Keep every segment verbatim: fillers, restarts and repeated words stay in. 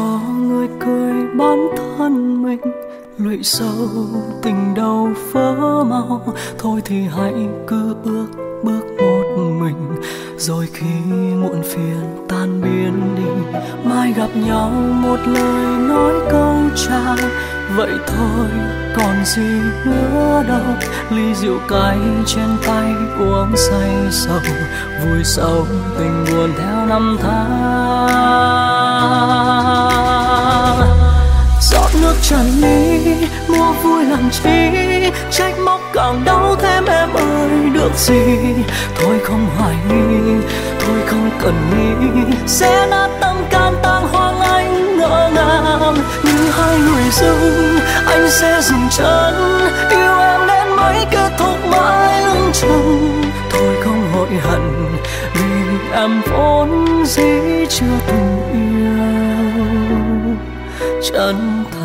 cho người cười bản thân mình, lụy sâu tình đầu vỡ mau. Thôi thì hãy cứ bước bước một mình, rồi khi muộn phiền tan biến đi, mai gặp nhau một lời nói câu chào. Vậy thôi còn gì nữa đâu, ly rượu cay trên tay uống say sầu, vui sầu tình buồn theo năm tháng. Giọt nước tràn ly mua vui làm chi, trách móc càng đau thêm em ơi được gì. Thôi không hoài nghi, thôi không cần nghĩ, sẽ nát tâm can tang hoang anh ngỡ ngàng. Như hai người dưng anh sẽ dừng chân, yêu em đến mấy kết thúc mãi lưng chừng. Thôi không hối hận vì em vốn dĩ chưa từng yêu chân thật.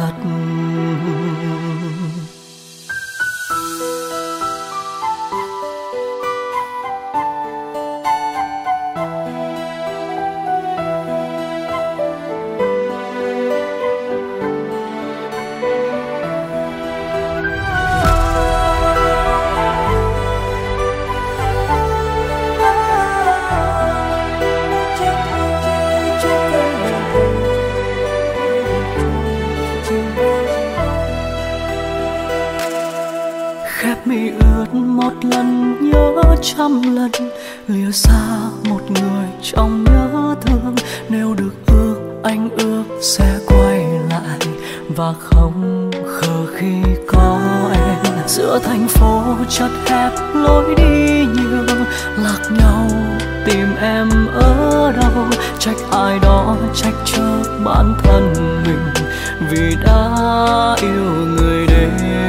Mi ướt một lần nhớ trăm lần, lìa xa một người trong nhớ thương. Nếu được ước anh ước sẽ quay lại và không khờ khi có em. Giữa thành phố chật hẹp lối đi nhiều, lạc nhau tìm em ở đâu. Trách ai đó trách trước bản thân mình, vì đã yêu người đến.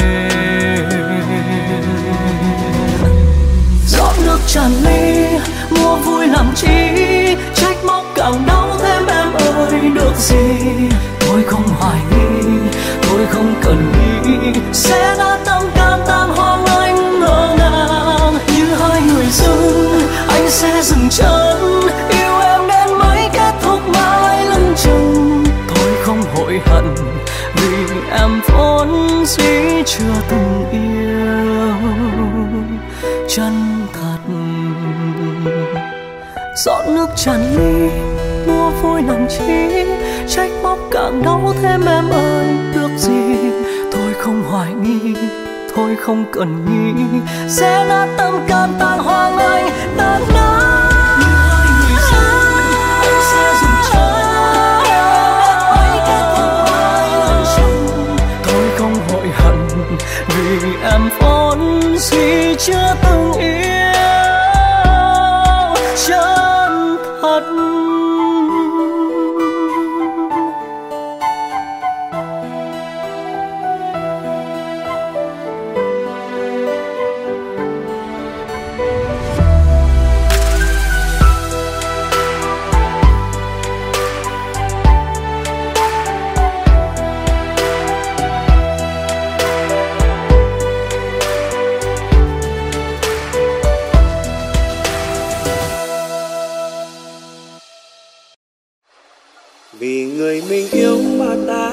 Nước tràn ly mua vui làm chi, trách móc càng đau thêm em ơi được gì. Thôi không hoài nghi, thôi không cần nghĩ, sẽ đã tâm can tang hoang anh ngỡ ngàng. Như hai người dưng anh sẽ dừng chân, yêu em đến mấy kết thúc mãi lưng chừng. Thôi không hối hận vì em vốn dĩ chưa từng yêu chân thật. Giọt nước tràn ly mua vui làm chi, trách móc càng đau thêm em ơi được gì. Thôi không hoài nghi, thôi không cần nghĩ, sẽ nát tâm can tang hoang anh tan nát. Thôi không hối hận vì em vốn dĩ chưa từng yêu chân thật. Vì người mình yêu mà ta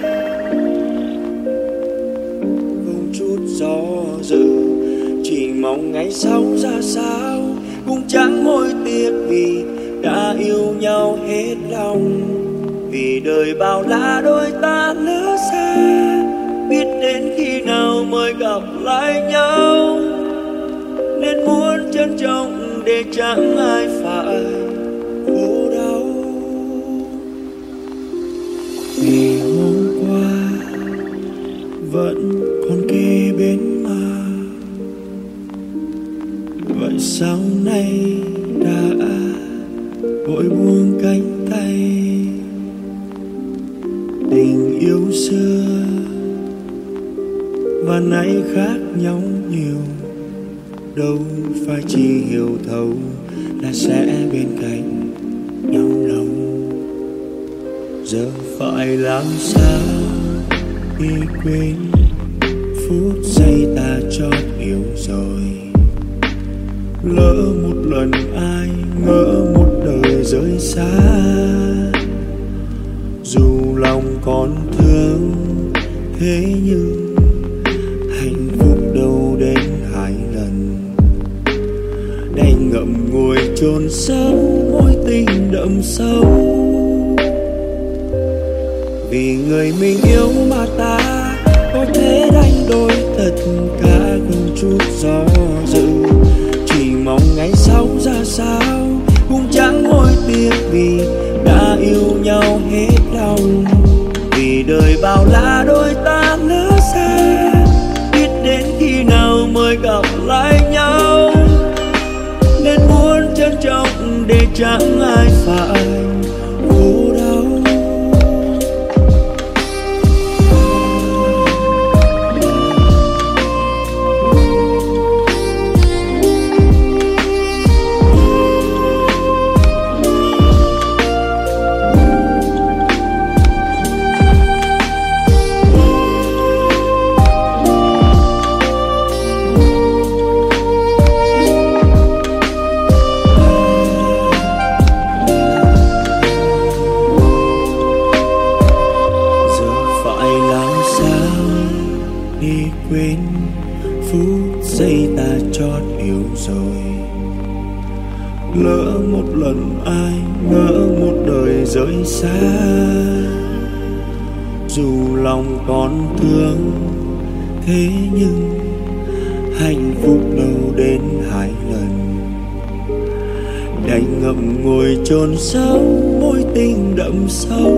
không chút do dự, chỉ mong ngày sau ra sao cũng chẳng hối tiếc vì đã yêu nhau hết lòng. Vì đời bao la đôi ta lỡ xa, biết đến khi nào mới gặp lại nhau, nên muốn trân trọng để chẳng ai phải khổ đau. Vì hôm qua vẫn còn kề bên mà, vậy sau này đã vội buông cánh tay. Tình yêu xưa và nay khác nhau nhiều, đâu phải chỉ hiểu thấu là sẽ bên cạnh nhau lâu. Giờ phải làm sao khi quên phút giây ta chót yêu rồi. Lỡ một lần ai ngỡ một đời rơi xa, Dù lòng còn thương thế nhưng hạnh phúc đâu đến hai lần, đành ngậm ngùi chôn sâu mối tình đậm sâu. Vì người mình yêu mà ta có thể đánh đổi tất cả không chút do dự. Chỉ mong ngày sau ra sao cũng chẳng hối tiếc vì đã yêu nhau hết lòng. Vì đời bao la đôi ta lỡ xa, biết đến khi nào mới gặp lại nhau. Nên muốn trân trọng để chẳng ai phải khổ đau. Lỡ một lần ai ngỡ một đời rời xa. Dù lòng còn thương thế nhưng hạnh phúc đâu đến hai lần, đành ngậm ngùi chôn sâu mối tình đậm sâu.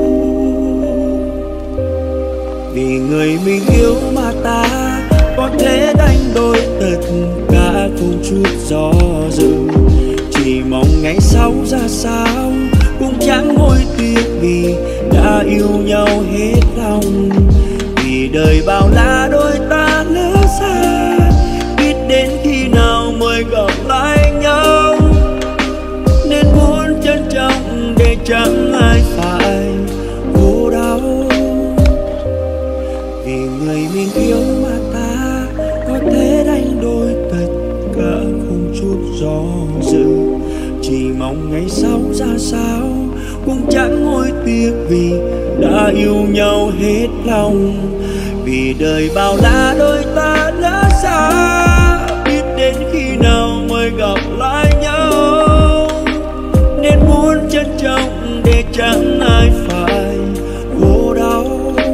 Vì người mình yêu mà ta có thể đánh đổi tất cả không chút do dự. Chỉ mong ngày sau ra sao cũng chẳng hối tiếc vì đã yêu nhau hết lòng. Vì đời bao la đôi ta lỡ xa, biết đến khi nào mới gặp lại nhau. Nên muốn trân trọng để chẳng ai phải khổ đau. Vì người mình yêu mà ta có thể đánh đổi tất cả không chút do dự. Chỉ mong ngày sau ra sao cũng chẳng hối tiếc vì đã yêu nhau hết lòng. Vì đời bao la đôi ta lỡ xa, biết đến khi nào mới gặp lại nhau. Nên muốn trân trọng để chẳng ai phải khổ đau.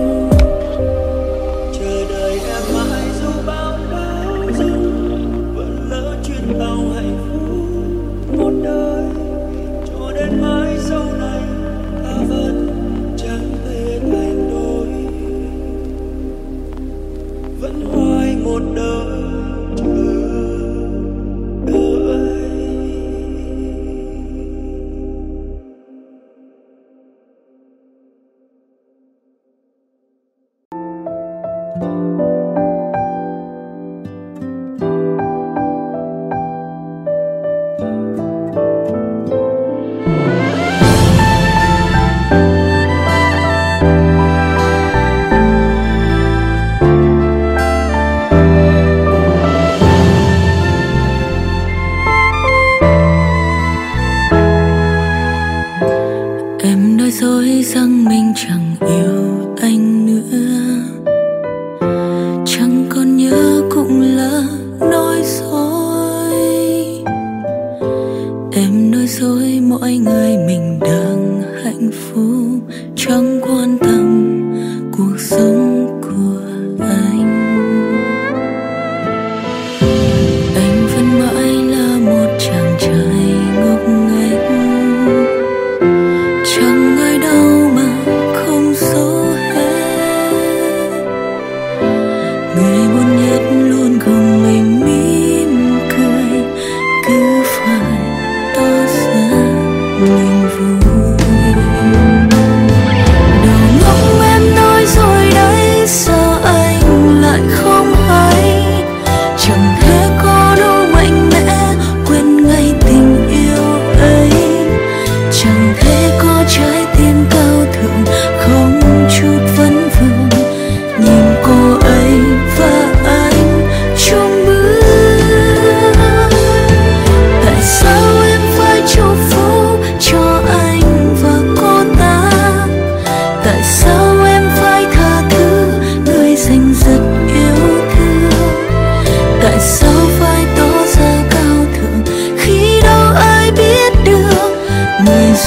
Chờ đợi em mãi dù bao đau dung, vẫn lỡ chuyến tàu hạnh phúc một đời. Cho đến mãi sau này ta vẫn chẳng thể thành đôi, vẫn hoài một đời chờ đợi. Dối rằng mình chẳng yêu anh nữa, chẳng còn nhớ cũng là nói dối. Em nói dối mọi người mình đang hạnh phúc, chẳng quan tâm cuộc sống của anh. Anh vẫn mãi là một chàng trai ngốc nghếch, chẳng ai đâu mà không số hết. Người buồn nhất luôn cùng mình mỉm cười, cứ phải tỏ ra mình vui. Đồ ngốc em nói rồi đấy,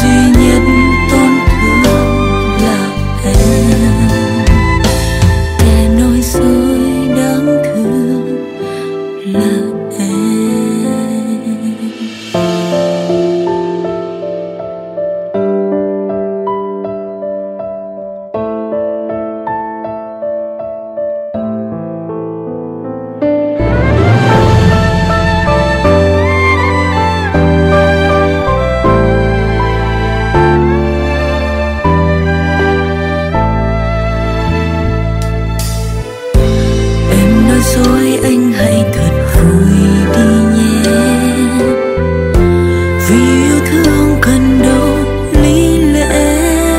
duy nhất tổn thương là em. Kẻ nói dối đáng thương là em. Rồi anh hãy thật vui đi nhé, vì yêu thương cần đâu lý lẽ.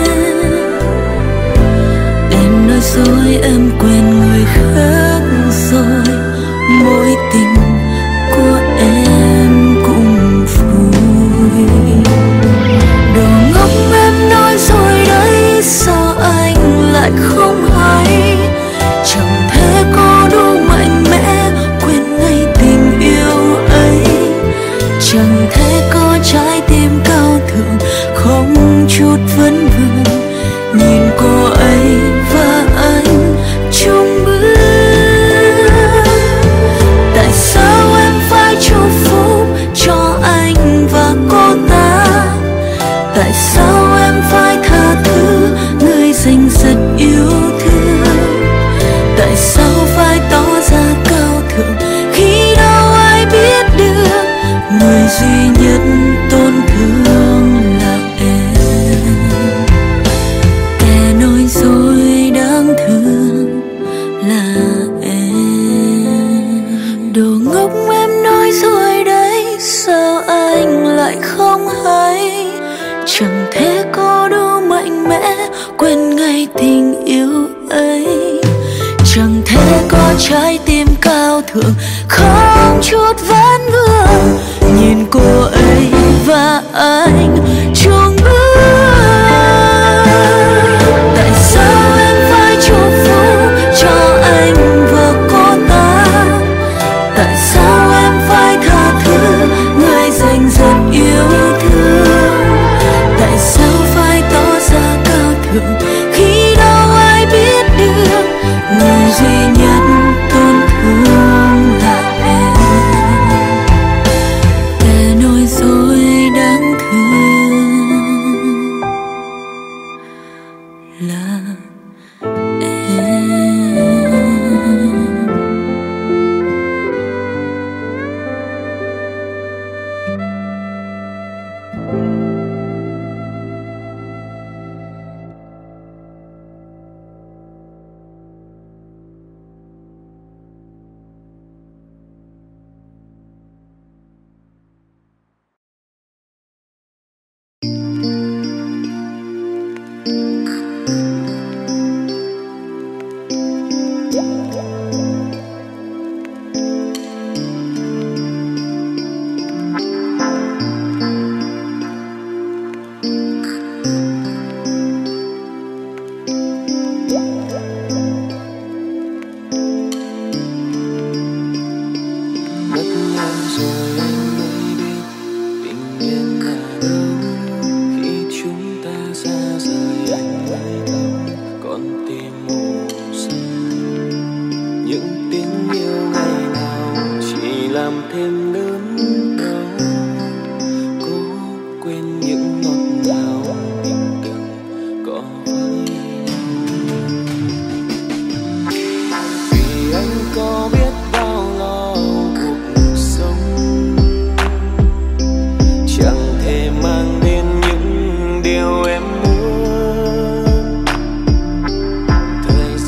Em nói dối em quên người khác rồi, mối tình của em cũng vui. Đồ ngốc em nói dối đấy, sao anh lại không hay? Chẳng thể có đủ mạnh mẽ quên ngay tình yêu ấy. Chẳng thể có trái tim cao thượng không chút vấn vương. Nhìn cô ấy và anh chung bước. Tại sao em phải chúc phúc cho anh và cô ta? Tại sao em phải tha thứ người dành rất yêu thương? Tại sao phải tỏ ra cao thượng khi đâu ai biết được người duy nhất tổn thương là em. Kẻ nói dối đáng thương là em. Đồ ngốc em nói dối đấy, sao anh lại không hay? Chẳng thể có đủ mạnh mẽ quên ngay tình yêu ấy. Chẳng thể có trái tim cao thượng không chút vấn vương. Nhìn cô ấy và anh chung bước. Tại sao em phải chúc phúc cho anh và cô ta? Tại sao em phải tha thứ người dành rất yêu thương? Tại sao phải tỏ ra cao thượng khi đâu ai biết được người duy nhất tổn thương là em. Kẻ nói dối đáng thương là em.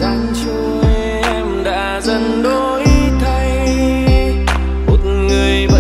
dần đổi thay một người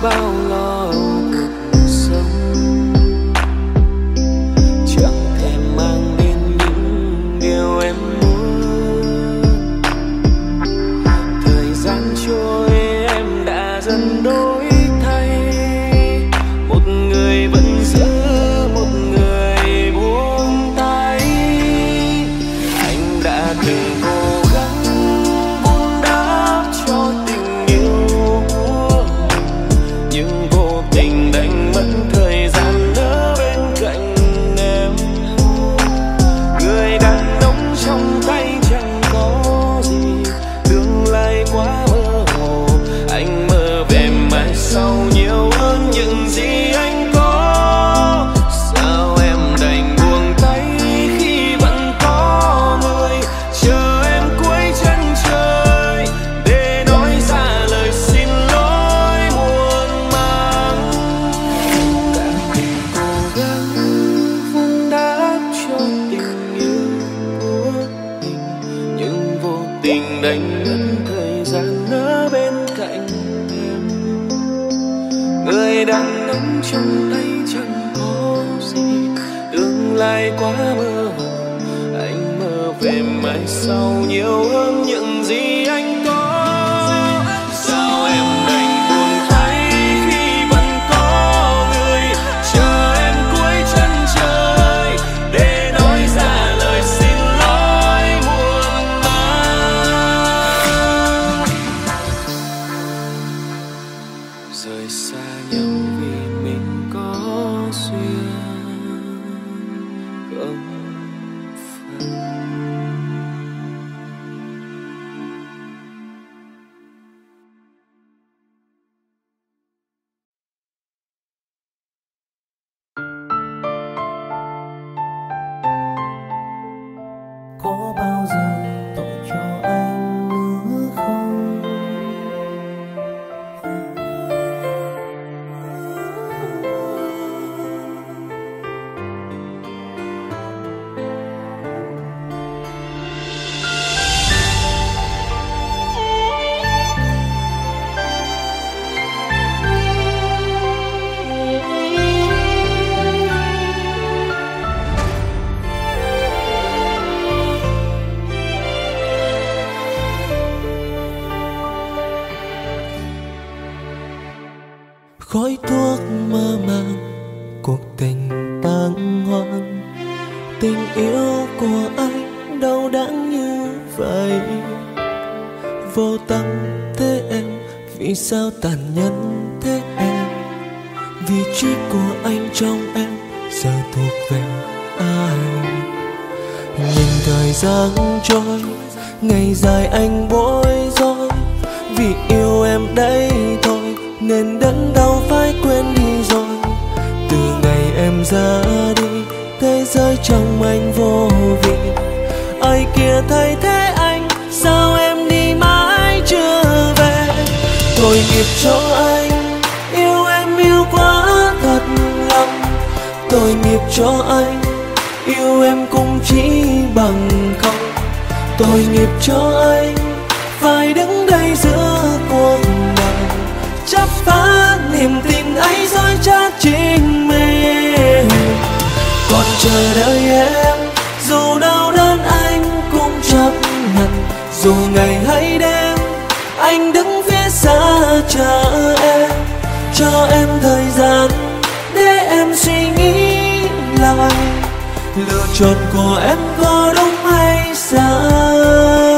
bao lo cuộc sống, chẳng thèm mang đến những điều em muốn. Thời gian trôi em đã dần đổi thay, một người vẫn giữ, một người buông tay. Anh đã từng cố gắng vun đắp cho tình yêu của mình, nhưng vô tình đánh mất thời gian ở bên cạnh em. Người đàn ông trong tay chẳng có gì, tương lai quá mơ hồ. Anh mơ về mai sau nhiều hơn những gì anh có. Sao em đành buông tay khi vẫn có người chờ em cuối chân trời để nói ra lời xin lỗi muộn màng. Đã từng cố gắng vun đắp cho tình yêu của mình, nhưng vô tình đánh mất thời gian ở bên cạnh em. Người đàn ông trong tay chẳng có gì, tương lai quá mơ hồ. Anh mơ về mai sau nhiều hơn những gì anh có. Sao em đành buông tay khi vẫn có người chờ em cuối chân trời để nói ra lời xin lỗi muộn màng. Rời xa nhau vì mình có duyên không phận. Có bao giờ tội cho anh nữa không? Khói thuốc mơ màng, cuộc tình bàng hoàng. Tình yêu của anh đâu đáng như vậy. Vô tâm thế em, vì sao tàn nhẫn thế em? Vị trí của anh trong em giờ thuộc về ai? Nhìn thời gian trôi, ngày dài anh bối rối. Vì yêu em đây thôi nên đớn đau phải quên đi rồi. Từ ngày em ra đi, thế giới trong anh vô vị. Ai kia thay thế anh, sao em đi mãi chưa về? Tội nghiệp cho anh, yêu em yêu quá thật lòng. Tội nghiệp cho anh, yêu em cũng chỉ bằng không. Tội nghiệp cho anh, phải đứng đây giữa cuộc đời, chấp phá niềm tin ấy dối trá chính mình. Còn chờ đợi em, dù đau đớn anh cũng chấp nhận. Dù ngày hay đêm, anh đứng phía xa chờ em. Cho em thời gian để em suy nghĩ lại, lựa chọn của em có đúng hay sai.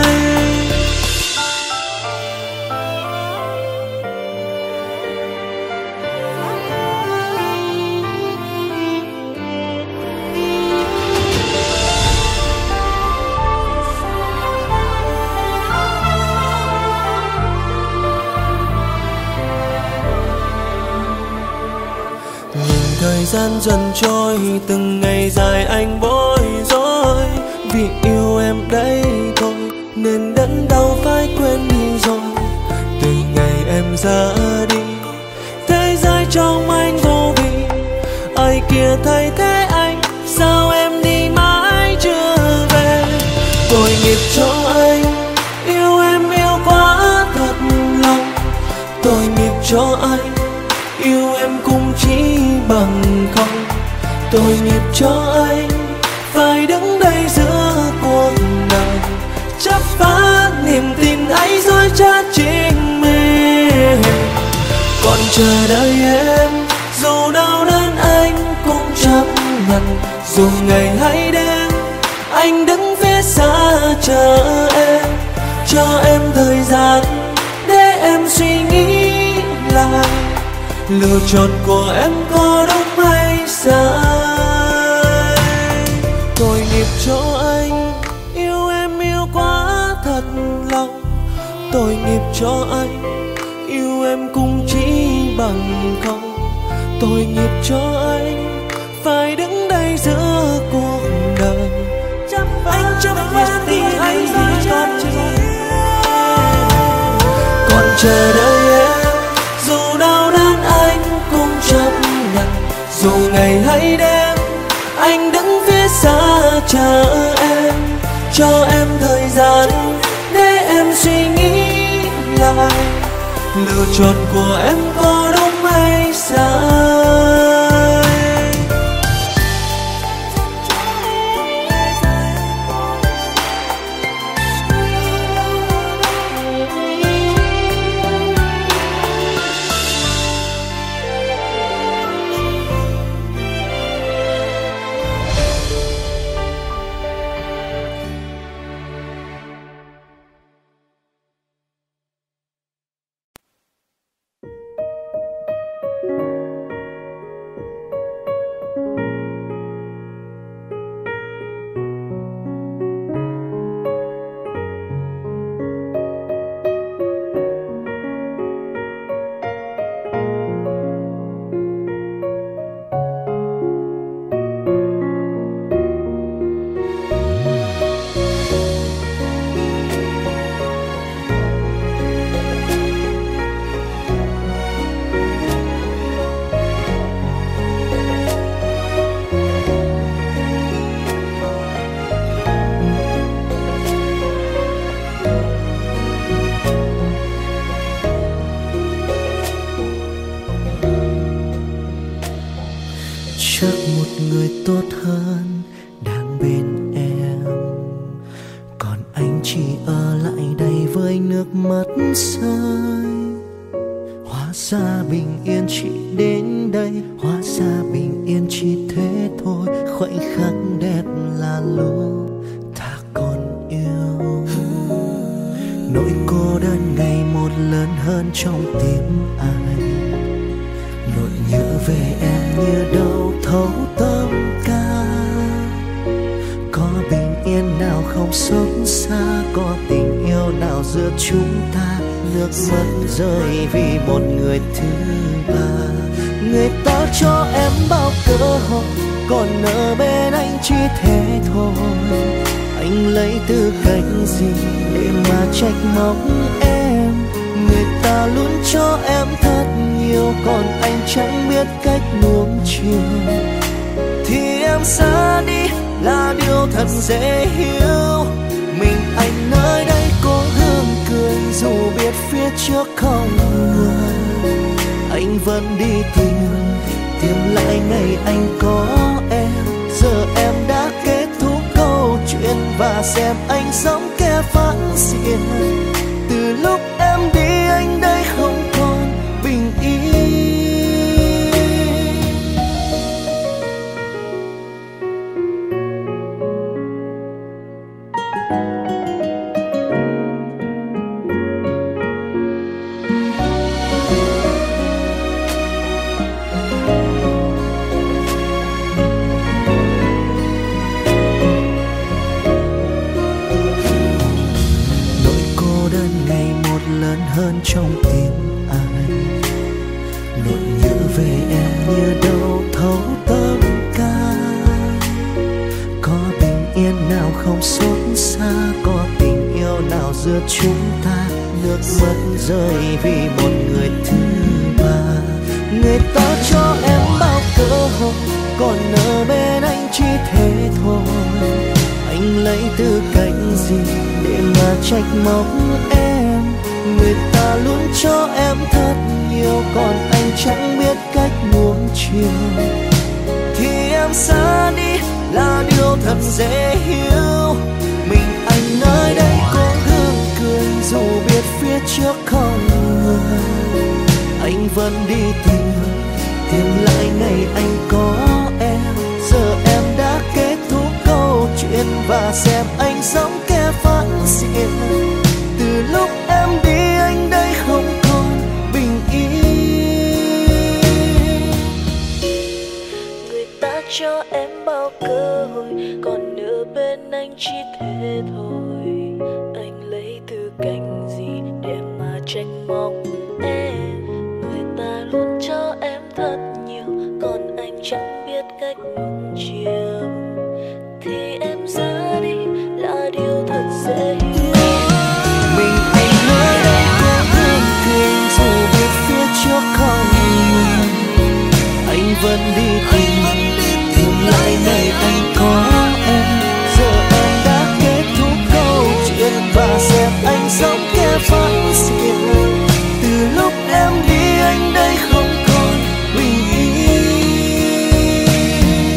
Thời gian dần trôi, từng ngày dài anh bối rối. Vì yêu em đây thôi nên đớn đau phải quên đi rồi. Từ ngày em ra đi, thế giới trong anh vô vị. Ai kia thay thế anh, sao em đi mãi chưa về? Tội nghiệp cho anh, yêu em yêu quá thật lòng. Tội nghiệp cho anh, bằng không. Tội nghiệp cho anh phải đứng đây giữa cuộc đời, chấp phá niềm tin ấy dối trá chính mình. Còn chờ đợi em, dù đau đớn anh cũng chấp nhận. Dù ngày hay đêm, anh đứng phía xa chờ em, cho em thời gian để em suy nghĩ lại. Lựa chọn của em có đúng hay sai? Tội nghiệp cho anh yêu em yêu quá thật lòng. Tội nghiệp cho anh yêu em cũng chỉ bằng không. Tội nghiệp cho anh phải đứng đây giữa cuộc đời, anh chấp nhận đi anh vì con chim. Còn chờ đợi em, dù đau đớn anh cũng chấp nhận. Dù ngày hay đêm, anh đứng phía xa chờ em, cho em thời gian để em suy nghĩ lại. Lựa chọn của em có đúng hay sai? Chắc một người tốt hơn đang bên em, còn anh chỉ ở lại đây với nước mắt rơi. Hóa ra bình yên chỉ đến đây, hóa ra bình yên chỉ thế thôi. Khoảnh khắc đẹp là lúc ta còn yêu. Nỗi cô đơn ngày một lớn hơn trong tim anh. Nỗi nhớ về em như đâu thấu tâm can. Có bình yên nào không xót xa, có tình yêu nào giữa chúng ta. Nước mắt rơi vì một người thứ ba. Người ta cho em bao cơ hội, còn ở bên anh chỉ thế thôi. Anh lấy tư cách gì để mà trách móc em? Người ta luôn cho em thật nhiều, còn anh chẳng biết cách nuông chiều. Thì em xa đi là điều thật dễ hiểu. Mình anh nơi đây cố gắng cười, dù biết phía trước không người. Anh vẫn đi tìm, tìm lại ngày anh có em. Giờ em đã kết thúc câu chuyện và xem anh sống kẻ phản diện. Từ lúc em đi anh đây không còn bình yên. Hơn trong tim anh. Nỗi nhớ về em như đâu thấu tâm can. Có bình yên nào không xót xa, có tình yêu nào giữa chúng ta. Nước mắt rơi vì một người thứ ba. Người ta cho em bao cơ hội, còn ở bên anh chỉ thế thôi. Anh lấy tư cách gì để mà trách móc em? Người ta luôn cho em thật nhiều, còn anh chẳng biết cách nuông chiều. Thì em xa đi là điều thật dễ hiểu. Mình anh nơi đây cố gắng cười dù biết phía trước không người. Anh vẫn đi tìm, tìm lại ngày anh có em. Giờ em đã kết thúc câu chuyện và xem anh sống kẻ phản diện. Từ lúc em đi anh đây không còn bình yên. Người ta cho em bao cơ hội, còn nửa bên anh chỉ thế thôi. Anh lấy từ cành gì để mà tranh mong em. Người ta luôn cho em thật nhiều, còn anh chẳng biết cách nuông chiều. Thì em ra đi là điều thật dễ hiểu. Mình anh nơi đây cố gắng cười dù biết phía trước không người. Anh vẫn đi tìm, tìm lại ngày anh có em. Giờ em đã kết thúc câu chuyện và xem anh sống kẻ phản diện. Từ lúc em đi anh đây không còn bình yên.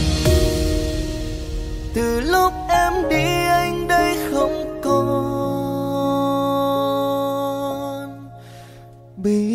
Từ lúc em đi anh đây không còn bình